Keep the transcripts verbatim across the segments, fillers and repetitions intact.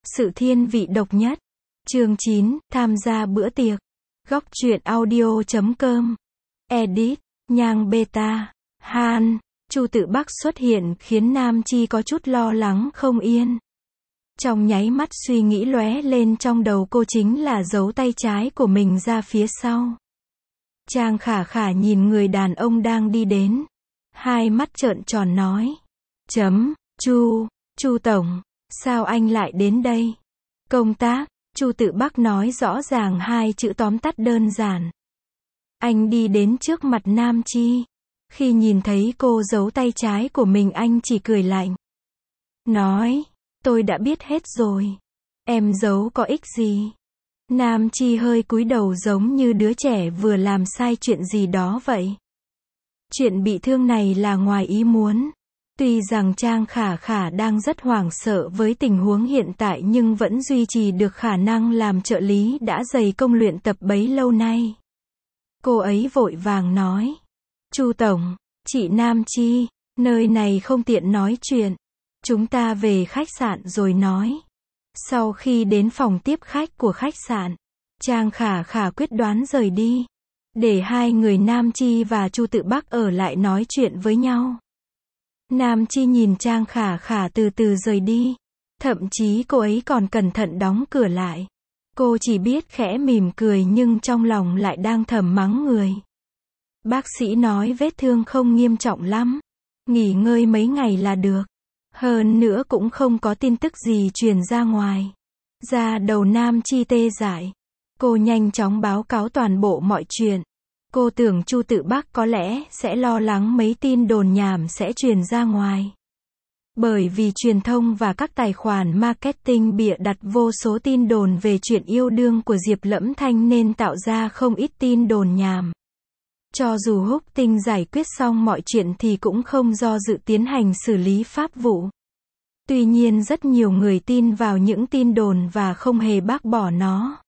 Sự thiên vị độc nhất. Chương chín, tham gia bữa tiệc. Góc truyện audio chấm com. Edit, Nhang Beta, Han. Chu Tự Bắc xuất hiện khiến Nam Chi có chút lo lắng không yên. Trong nháy mắt suy nghĩ lóe lên trong đầu cô chính là giấu tay trái của mình ra phía sau. Trang Khả Khả nhìn người đàn ông đang đi đến. Hai mắt trợn tròn nói. Chấm, Chu, Chu Tổng, sao anh lại đến đây? Công tác, Chu Tự Bắc nói rõ ràng hai chữ tóm tắt đơn giản. Anh đi đến trước mặt Nam Chi. Khi nhìn thấy cô giấu tay trái của mình anh chỉ cười lạnh. Nói, tôi đã biết hết rồi. Em giấu có ích gì? Nam Chi hơi cúi đầu giống như đứa trẻ vừa làm sai chuyện gì đó vậy. Chuyện bị thương này là ngoài ý muốn. Tuy rằng Trang Khả Khả đang rất hoảng sợ với tình huống hiện tại nhưng vẫn duy trì được khả năng làm trợ lý đã dày công luyện tập bấy lâu nay. Cô ấy vội vàng nói. Chu Tổng, chị Nam Chi, nơi này không tiện nói chuyện. Chúng ta về khách sạn rồi nói. Sau khi đến phòng tiếp khách của khách sạn, Trang Khả Khả quyết đoán rời đi. Để hai người Nam Chi và Chu Tự Bắc ở lại nói chuyện với nhau. Nam Chi nhìn Trang Khả Khả từ từ rời đi. Thậm chí cô ấy còn cẩn thận đóng cửa lại. Cô chỉ biết khẽ mỉm cười nhưng trong lòng lại đang thầm mắng người. Bác sĩ nói vết thương không nghiêm trọng lắm. Nghỉ ngơi mấy ngày là được. Hơn nữa cũng không có tin tức gì truyền ra ngoài. Da đầu Nam Chi tê dại. Cô nhanh chóng báo cáo toàn bộ mọi chuyện. Cô tưởng Chu Tự Bắc có lẽ sẽ lo lắng mấy tin đồn nhảm sẽ truyền ra ngoài. Bởi vì truyền thông và các tài khoản marketing bịa đặt vô số tin đồn về chuyện yêu đương của Diệp Lẫm Thanh nên tạo ra không ít tin đồn nhảm. Cho dù Húc Tinh giải quyết xong mọi chuyện thì cũng không do dự tiến hành xử lý pháp vụ. Tuy nhiên rất nhiều người tin vào những tin đồn và không hề bác bỏ nó.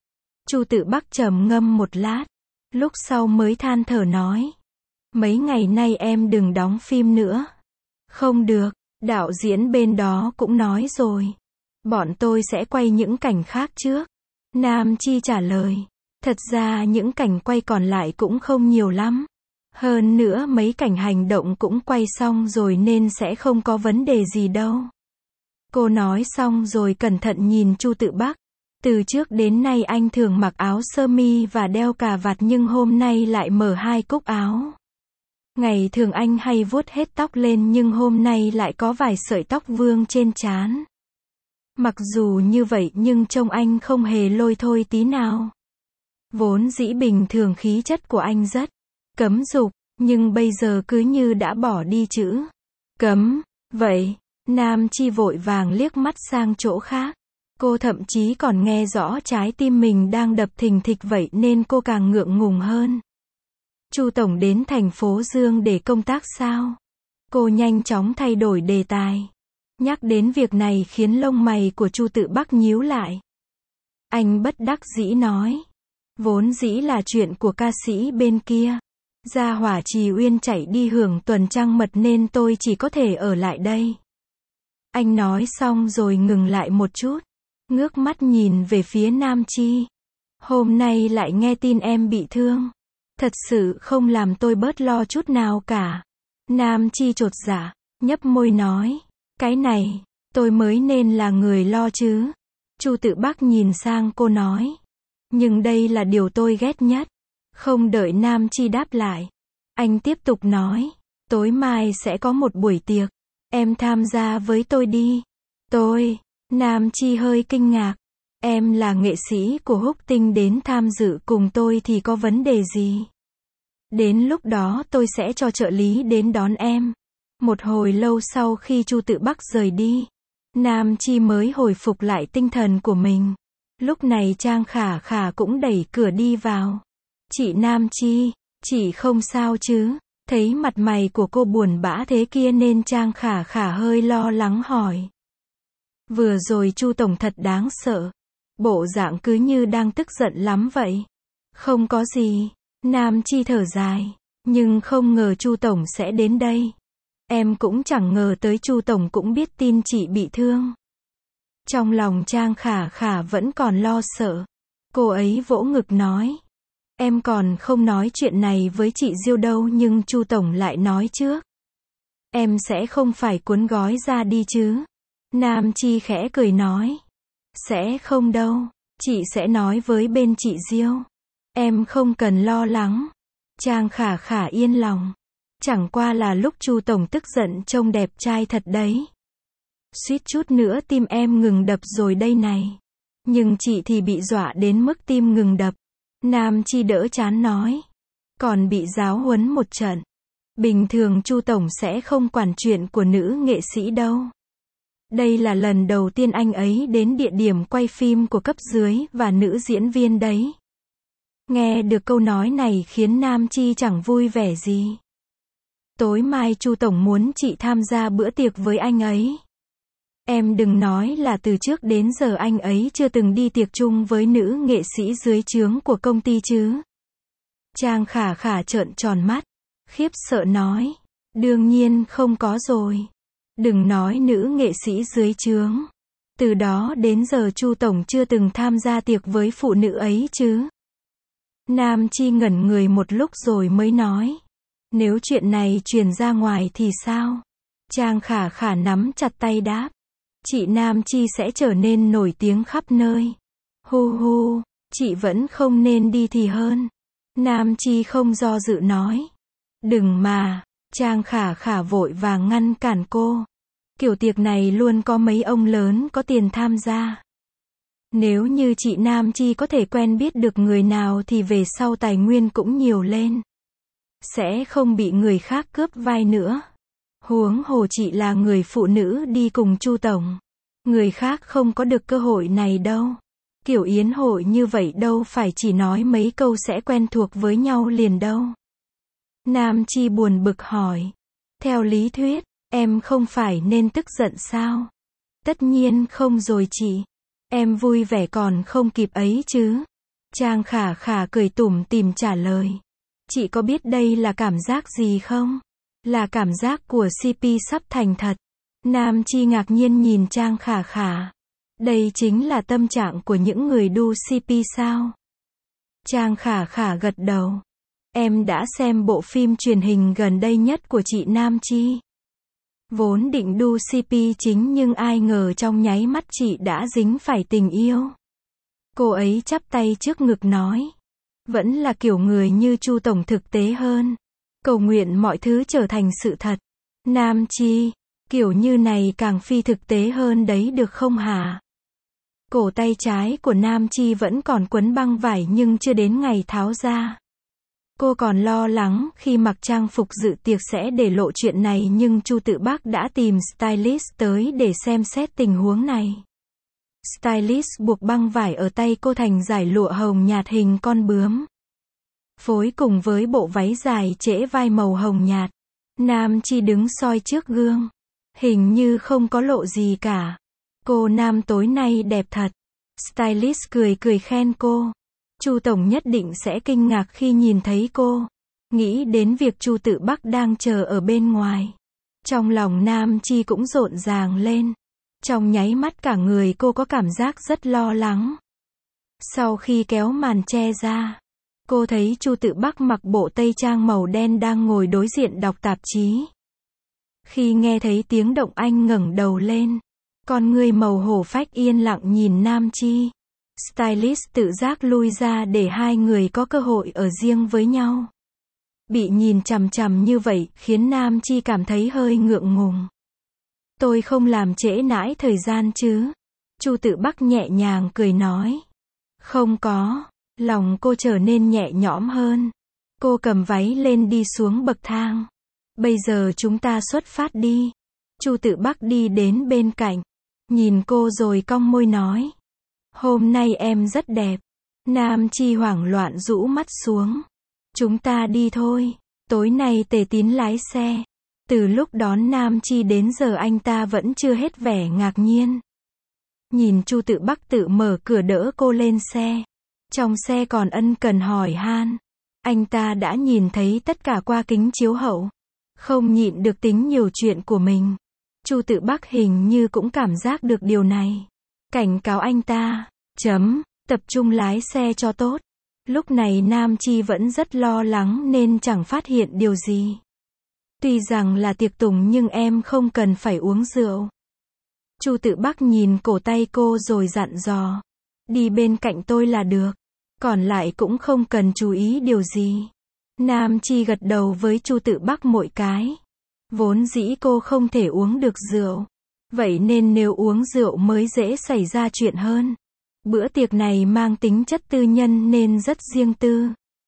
Chu Tự Bắc trầm ngâm một lát. Lúc sau mới than thở nói. Mấy ngày nay em đừng đóng phim nữa. Không được, đạo diễn bên đó cũng nói rồi. Bọn tôi sẽ quay những cảnh khác trước. Nam Chi trả lời. Thật ra những cảnh quay còn lại cũng không nhiều lắm. Hơn nữa mấy cảnh hành động cũng quay xong rồi nên sẽ không có vấn đề gì đâu. Cô nói xong rồi cẩn thận nhìn Chu Tự Bắc. Từ trước đến nay anh thường mặc áo sơ mi và đeo cà vạt nhưng hôm nay lại mở hai cúc áo. Ngày thường anh hay vuốt hết tóc lên nhưng hôm nay lại có vài sợi tóc vương trên trán. Mặc dù như vậy nhưng trông anh không hề lôi thôi tí nào. Vốn dĩ bình thường khí chất của anh rất cấm dục, nhưng bây giờ cứ như đã bỏ đi chữ cấm. Vậy, Nam Chi vội vàng liếc mắt sang chỗ khác. Cô thậm chí còn nghe rõ trái tim mình đang đập thình thịch vậy nên cô càng ngượng ngùng hơn. Chu Tổng đến thành phố Dương để công tác sao? Cô nhanh chóng thay đổi đề tài. Nhắc đến việc này khiến lông mày của Chu Tự Bắc nhíu lại. Anh bất đắc dĩ nói. Vốn dĩ là chuyện của ca sĩ bên kia. Gia hỏa Trì Uyên chạy đi hưởng tuần trăng mật nên tôi chỉ có thể ở lại đây. Anh nói xong rồi ngừng lại một chút. Ngước mắt nhìn về phía Nam Chi. Hôm nay lại nghe tin em bị thương. Thật sự không làm tôi bớt lo chút nào cả. Nam Chi chột dạ, nhấp môi nói. Cái này, tôi mới nên là người lo chứ. Chu Tự Bắc nhìn sang cô nói. Nhưng đây là điều tôi ghét nhất. Không đợi Nam Chi đáp lại. Anh tiếp tục nói. Tối mai sẽ có một buổi tiệc. Em tham gia với tôi đi. Tôi... Nam Chi hơi kinh ngạc. Em là nghệ sĩ của Húc Tinh đến tham dự cùng tôi thì có vấn đề gì? Đến lúc đó tôi sẽ cho trợ lý đến đón em. Một hồi lâu sau khi Chu Tự Bắc rời đi, Nam Chi mới hồi phục lại tinh thần của mình. Lúc này Trang Khả Khả cũng đẩy cửa đi vào. Chị Nam Chi, chị không sao chứ? Thấy mặt mày của cô buồn bã thế kia nên Trang Khả Khả hơi lo lắng hỏi. Vừa rồi Chu Tổng thật đáng sợ. Bộ dạng cứ như đang tức giận lắm vậy. Không có gì. Nam Chi thở dài. Nhưng không ngờ Chu Tổng sẽ đến đây. Em cũng chẳng ngờ tới Chu Tổng cũng biết tin chị bị thương. Trong lòng Trang Khả Khả vẫn còn lo sợ. Cô ấy vỗ ngực nói. Em còn không nói chuyện này với chị Diêu đâu nhưng Chu Tổng lại nói trước. Em sẽ không phải cuốn gói ra đi chứ? Nam Chi khẽ cười nói. Sẽ không đâu, chị sẽ nói với bên chị Diêu. Em không cần lo lắng. Trang Khả Khả yên lòng. Chẳng qua là lúc Chu Tổng tức giận trông đẹp trai thật đấy. Suýt chút nữa tim em ngừng đập rồi đây này. Nhưng chị thì bị dọa đến mức tim ngừng đập. Nam Chi đỡ chán nói. Còn bị giáo huấn một trận. Bình thường Chu Tổng sẽ không quản chuyện của nữ nghệ sĩ đâu. Đây là lần đầu tiên anh ấy đến địa điểm quay phim của cấp dưới và nữ diễn viên đấy. Nghe được câu nói này khiến Nam Chi chẳng vui vẻ gì. Tối mai Chu Tổng muốn chị tham gia bữa tiệc với anh ấy. Em đừng nói là từ trước đến giờ anh ấy chưa từng đi tiệc chung với nữ nghệ sĩ dưới trướng của công ty chứ. Trang Khả Khả trợn tròn mắt, khiếp sợ nói. Đương nhiên không có rồi. Đừng nói nữ nghệ sĩ dưới trướng. Từ đó đến giờ Chu Tổng chưa từng tham gia tiệc với phụ nữ ấy chứ. Nam Chi ngẩn người một lúc rồi mới nói. Nếu chuyện này truyền ra ngoài thì sao? Trang Khả Khả nắm chặt tay đáp. Chị Nam Chi sẽ trở nên nổi tiếng khắp nơi. Hu hu, chị vẫn không nên đi thì hơn. Nam Chi không do dự nói. Đừng mà, Trang Khả Khả vội vàng ngăn cản cô. Kiểu tiệc này luôn có mấy ông lớn có tiền tham gia. Nếu như chị Nam Chi có thể quen biết được người nào thì về sau tài nguyên cũng nhiều lên. Sẽ không bị người khác cướp vai nữa. Huống hồ chị là người phụ nữ đi cùng Chu Tổng. Người khác không có được cơ hội này đâu. Kiểu yến hội như vậy đâu phải chỉ nói mấy câu sẽ quen thuộc với nhau liền đâu. Nam Chi buồn bực hỏi. Theo lý thuyết, em không phải nên tức giận sao? Tất nhiên không rồi chị. Em vui vẻ còn không kịp ấy chứ. Trang Khả Khả cười tủm tỉm trả lời. Chị có biết đây là cảm giác gì không? Là cảm giác của xê pê sắp thành thật. Nam Chi ngạc nhiên nhìn Trang Khả Khả. Đây chính là tâm trạng của những người đu xê pê sao? Trang Khả Khả gật đầu. Em đã xem bộ phim truyền hình gần đây nhất của chị Nam Chi. Vốn định đu xê pê chính nhưng ai ngờ trong nháy mắt chị đã dính phải tình yêu. Cô ấy chắp tay trước ngực nói. Vẫn là kiểu người như Chu Tổng thực tế hơn. Cầu nguyện mọi thứ trở thành sự thật. Nam Chi, kiểu như này càng phi thực tế hơn đấy được không hả? Cổ tay trái của Nam Chi vẫn còn quấn băng vải nhưng chưa đến ngày tháo ra. Cô còn lo lắng khi mặc trang phục dự tiệc sẽ để lộ chuyện này nhưng Chu Tự Bác đã tìm stylist tới để xem xét tình huống này. Stylist buộc băng vải ở tay cô thành dải lụa hồng nhạt hình con bướm. Phối cùng với bộ váy dài trễ vai màu hồng nhạt. Nam Chi đứng soi trước gương. Hình như không có lộ gì cả. Cô Nam tối nay đẹp thật. Stylist cười cười khen cô. Chu Tổng nhất định sẽ kinh ngạc khi nhìn thấy cô. Nghĩ đến việc Chu Tự Bác đang chờ ở bên ngoài. Trong lòng Nam Chi cũng rộn ràng lên. Trong nháy mắt cả người cô có cảm giác rất lo lắng. Sau khi kéo màn che ra, cô thấy Chu Tự Bác mặc bộ tây trang màu đen đang ngồi đối diện đọc tạp chí. Khi nghe thấy tiếng động anh ngẩng đầu lên. Con người màu hổ phách yên lặng nhìn Nam Chi. Stylist tự giác lui ra để hai người có cơ hội ở riêng với nhau. Bị nhìn chằm chằm như vậy khiến Nam Chi cảm thấy hơi ngượng ngùng. Tôi không làm trễ nãi thời gian chứ? Chu Tự Bác nhẹ nhàng cười nói. Không có. Lòng cô trở nên nhẹ nhõm hơn. Cô cầm váy lên đi xuống bậc thang. Bây giờ chúng ta xuất phát đi. Chu Tự Bác đi đến bên cạnh. Nhìn cô rồi cong môi nói. Hôm nay em rất đẹp. Nam Chi hoảng loạn rũ mắt xuống. Chúng ta đi thôi. Tối nay Tề Tín lái xe. Từ lúc đón Nam Chi đến giờ anh ta vẫn chưa hết vẻ ngạc nhiên. Nhìn Chu Tự Bác tự mở cửa đỡ cô lên xe. Trong xe còn ân cần hỏi han. Anh ta đã nhìn thấy tất cả qua kính chiếu hậu. Không nhịn được tính nhiều chuyện của mình. Chu Tự Bác hình như cũng cảm giác được điều này. cảnh cáo anh ta. Chấm, tập trung lái xe cho tốt. Lúc này Nam Chi vẫn rất lo lắng nên chẳng phát hiện điều gì. Tuy rằng là tiệc tùng nhưng em không cần phải uống rượu. Chu Tự Bắc nhìn cổ tay cô rồi dặn dò. Đi bên cạnh tôi là được. Còn lại cũng không cần chú ý điều gì. Nam Chi gật đầu với Chu Tự Bắc mỗi cái. Vốn dĩ cô không thể uống được rượu. Vậy nên nếu uống rượu mới dễ xảy ra chuyện hơn. Bữa tiệc này mang tính chất tư nhân nên rất riêng tư.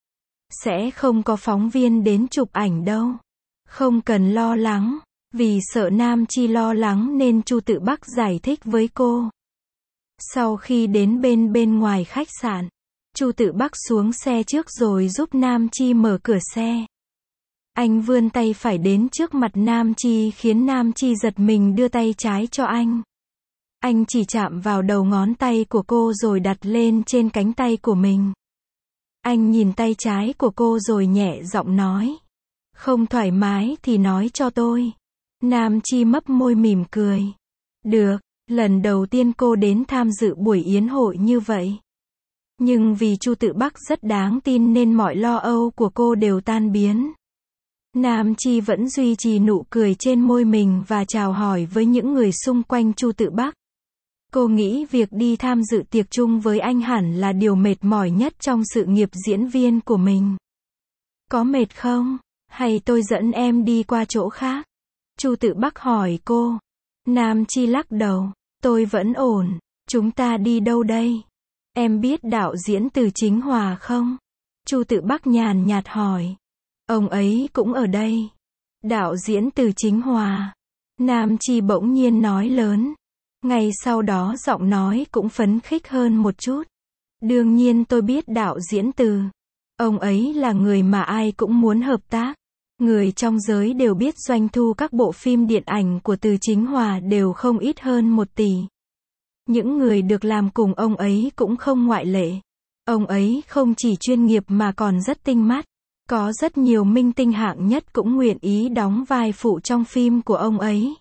Sẽ không có phóng viên đến chụp ảnh đâu. Không cần lo lắng. Vì sợ Nam Chi lo lắng nên Chu Tự Bắc giải thích với cô. Sau khi đến bên bên ngoài khách sạn, Chu Tự Bắc xuống xe trước rồi giúp Nam Chi mở cửa xe. Anh vươn tay phải đến trước mặt Nam Chi khiến Nam Chi giật mình đưa tay trái cho anh. Anh chỉ chạm vào đầu ngón tay của cô rồi đặt lên trên cánh tay của mình. Anh nhìn tay trái của cô rồi nhẹ giọng nói. Không thoải mái thì nói cho tôi. Nam Chi mấp môi mỉm cười. Được, lần đầu tiên cô đến tham dự buổi yến hội như vậy. Nhưng vì Chu Tự Bắc rất đáng tin nên mọi lo âu của cô đều tan biến. Nam Chi vẫn duy trì nụ cười trên môi mình và chào hỏi với những người xung quanh Chu Tự Bắc. Cô nghĩ việc đi tham dự tiệc chung với anh hẳn là điều mệt mỏi nhất trong sự nghiệp diễn viên của mình. Có mệt không? Hay tôi dẫn em đi qua chỗ khác? Chu Tự Bắc hỏi cô. Nam Chi lắc đầu. Tôi vẫn ổn. Chúng ta đi đâu đây? Em biết đạo diễn Từ Chính Hòa không? Chu Tự Bắc nhàn nhạt hỏi. Ông ấy cũng ở đây. Đạo diễn Từ Chính Hòa. Nam Chi bỗng nhiên nói lớn. Ngay sau đó giọng nói cũng phấn khích hơn một chút. Đương nhiên tôi biết đạo diễn Từ. Ông ấy là người mà ai cũng muốn hợp tác. Người trong giới đều biết doanh thu các bộ phim điện ảnh của Từ Chính Hòa đều không ít hơn một tỷ. Những người được làm cùng ông ấy cũng không ngoại lệ. Ông ấy không chỉ chuyên nghiệp mà còn rất tinh mắt. Có rất nhiều minh tinh hạng nhất cũng nguyện ý đóng vai phụ trong phim của ông ấy.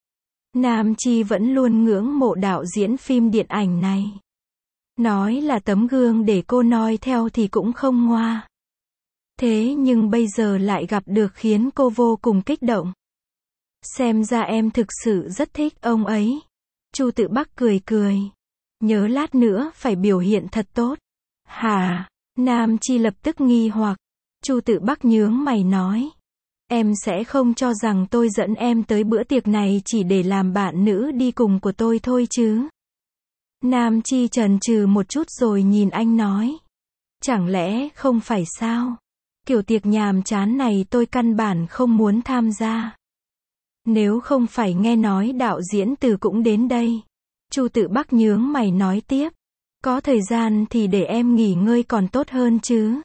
Nam Chi vẫn luôn ngưỡng mộ đạo diễn phim điện ảnh này. Nói là tấm gương để cô noi theo thì cũng không ngoa. Thế nhưng bây giờ lại gặp được khiến cô vô cùng kích động. Xem ra em thực sự rất thích ông ấy. Chu Tự Bắc cười cười. Nhớ lát nữa phải biểu hiện thật tốt. Hả? Nam Chi lập tức nghi hoặc. Chu Tự Bắc nhướng mày nói. Em sẽ không cho rằng tôi dẫn em tới bữa tiệc này chỉ để làm bạn nữ đi cùng của tôi thôi chứ. Nam Chi chần chừ một chút rồi nhìn anh nói. Chẳng lẽ không phải sao? Kiểu tiệc nhàm chán này tôi căn bản không muốn tham gia. Nếu không phải nghe nói đạo diễn Từ cũng đến đây. Chu Tự Bắc nhướng mày nói tiếp. Có thời gian thì để em nghỉ ngơi còn tốt hơn chứ.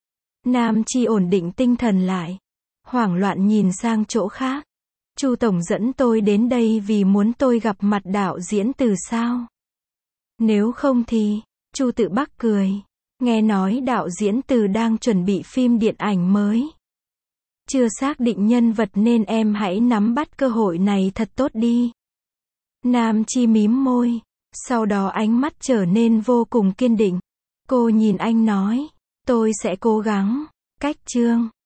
Nam Chi ổn định tinh thần lại. Hoảng loạn nhìn sang chỗ khác. Chu tổng dẫn tôi đến đây vì muốn tôi gặp mặt đạo diễn Từ sao? Nếu không thì, Chu Tự Bắc cười. Nghe nói đạo diễn Từ đang chuẩn bị phim điện ảnh mới. Chưa xác định nhân vật nên em hãy nắm bắt cơ hội này thật tốt đi. Nam Chi mím môi. Sau đó ánh mắt trở nên vô cùng kiên định. Cô nhìn anh nói. Tôi sẽ cố gắng. Cách chương